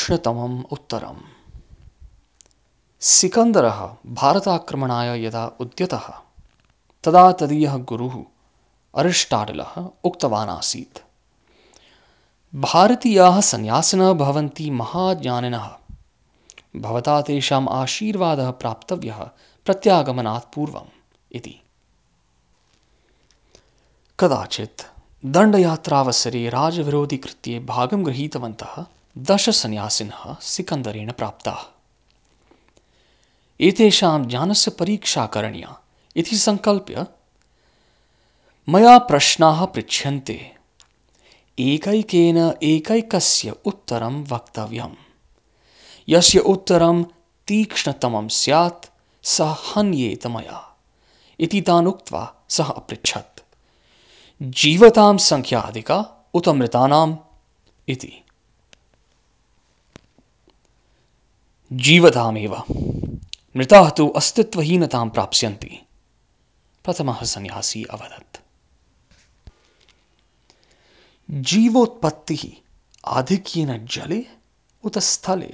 तीक्ष्णतमम् उत्तरम्। सिकन्दरः भारताक्रमणाय यदा उद्यतः तदा तदीयः गुरुः अरिस्टाटलः उक्तवान् आसीत्, भारतीयाः सन्यासिनः भवन्ति महाज्ञानिनः, भवता तेषाम् आशीर्वादः प्राप्तव्यः प्रत्यागमनात् पूर्वम् इति। कदाचित् दण्डयात्रावसरे राजविरोधिकृत्ये भागं गृहीतवन्तः 10 सन्यासिनः सिकन्दरेण प्राप्ताः। एतेषां ज्ञानस्य परीक्षा करणीया इति संकल्प्य मया प्रश्नाः पृच्छ्यन्ते, एकैकेन एकैकस्य उत्तरं वक्तव्यम्। यस्य उत्तरं तीक्ष्णतमं स्यात् सः हन्येत मया इति तान् उक्त्वा सः अपृच्छत्, जीवतां संख्या अधिका उत मृतानाम् इति। जीवतामेव, मृताः तु अस्तित्वहीनतां प्राप्स्यन्ति, प्रथमः सन्यासी अवदत्। जीवोत्पत्तिः आधिक्येन जले उत स्थले?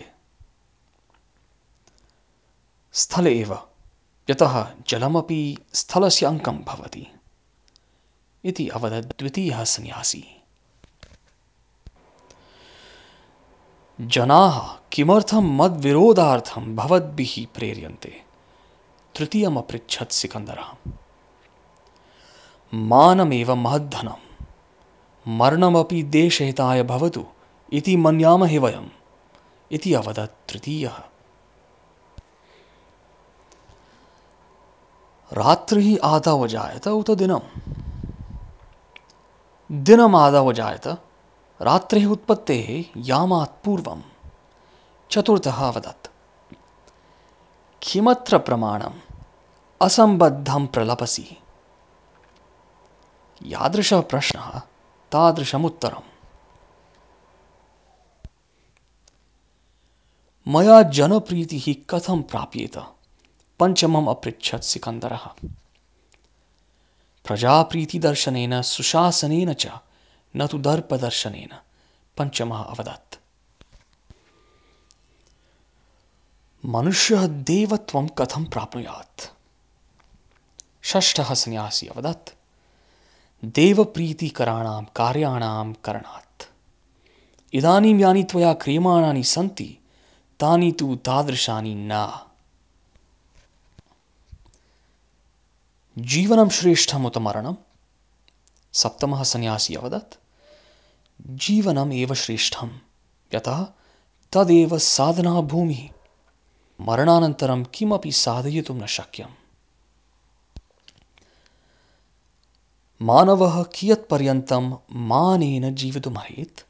स्थले एव, यतः जलमपि स्थलस्य अंगं भवति इति अवदत् द्वितीयः सन्यासी। जनाः किमर्थं मद्विरोधार्थं भवद्भिः प्रेर्यन्ते? तृतीयम् अपृच्छत् सिकन्दरः। मानमेव महद्धनं, मरणमपि देशहिताय भवतु इति मन्यामहे वयम् इति अवदत् तृतीयः। रात्रिः आदौ जायत उत दिनम्? दिनम् आदौ जायत रात्रिः उत्पत्तेः यामात् पूर्वम्। चतुर्थः अवदत्। किमत्र प्रमाणम्? असम्बद्धं प्रलपसि। यादृशः प्रश्नः तादृशम् उत्तरम्। मया जनप्रीतिः कथं प्राप्येत? पञ्चमम् अपृच्छत् सिकन्दरः। प्रजाप्रीतिदर्शनेन सुशासनेन च न तु दर्पदर्शनेन, पञ्चमः अवदत्। मनुष्यः देवत्वं कथं प्राप्नुयात्? षष्ठः सन्यासी अवदत्। देवप्रीतिकराणां कार्याणां करणात्। इदानीं यानि त्वया क्रियमाणानि सन्ति तानि तु तादृशानि न। जीवनं श्रेष्ठम् उत मरणम्? सप्तमः सन्यासी अवदत्। जीवनम् एव श्रेष्ठम्, यतः तदेव साधना भूमिः। मरणानन्तरं किमपि साधयितुं न शक्यम्। मानवः कियत्पर्यन्तं मानेन जीवितुमर्हेत्?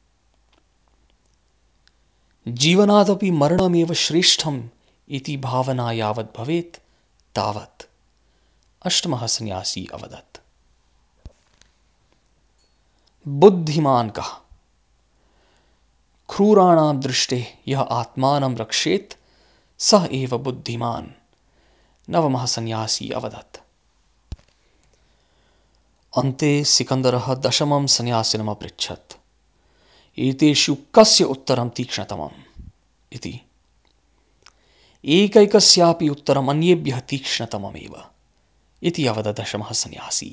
जीवनादपि मरणमेव श्रेष्ठम् इति भावना यावत् भवेत् तावत्, अष्टमः सन्यासी अवदत्। बुद्धिमान् कः? क्रूराणां दृष्टे यः आत्मानं रक्षेत् सः एव बुद्धिमान्, नवमः सन्यासी अवदत्। अन्ते सिकन्दरः दशमं सन्यासिनम् अपृच्छत्, एतेषु कस्य उत्तरं तीक्ष्णतमम् इति। एकैकस्यापि उत्तरम् अन्येभ्यः तीक्ष्णतममेव इति अवदत् दशमः सन्यासी।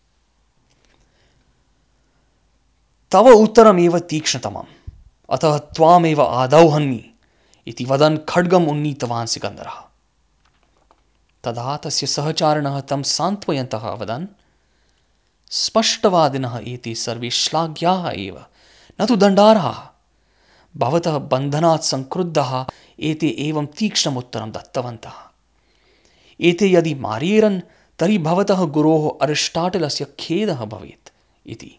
तव उत्तरमेव तीक्ष्णतमम्, अतः त्वामेव आदौ हन्मि इति वदन् खड्गम् उन्नीतवान् सिकन्दरः। तदा तस्य सहचारिणः तं सान्त्वयन्तः अवदन्, स्पष्टवादिनः एते सर्वे श्लाघ्याः एव, न तु दण्डार्हाः। भवतः बन्धनात् संक्रुद्धाः एते एवं तीक्ष्णम् उत्तरं दत्तवन्तः। एते यदि मार्येरन् तर्हि भवतः गुरोः अरिस्टाटलस्य खेदः भवेत् इति।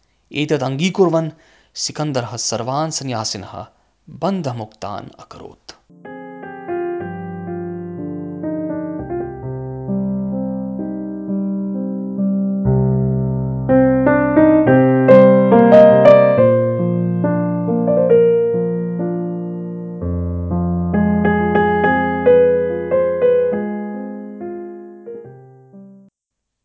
एतद् अङ्गीकुर्वन् सिकन्दरः सर्वान् सन्यासिनः बन्धमुक्तान् अकरोत्।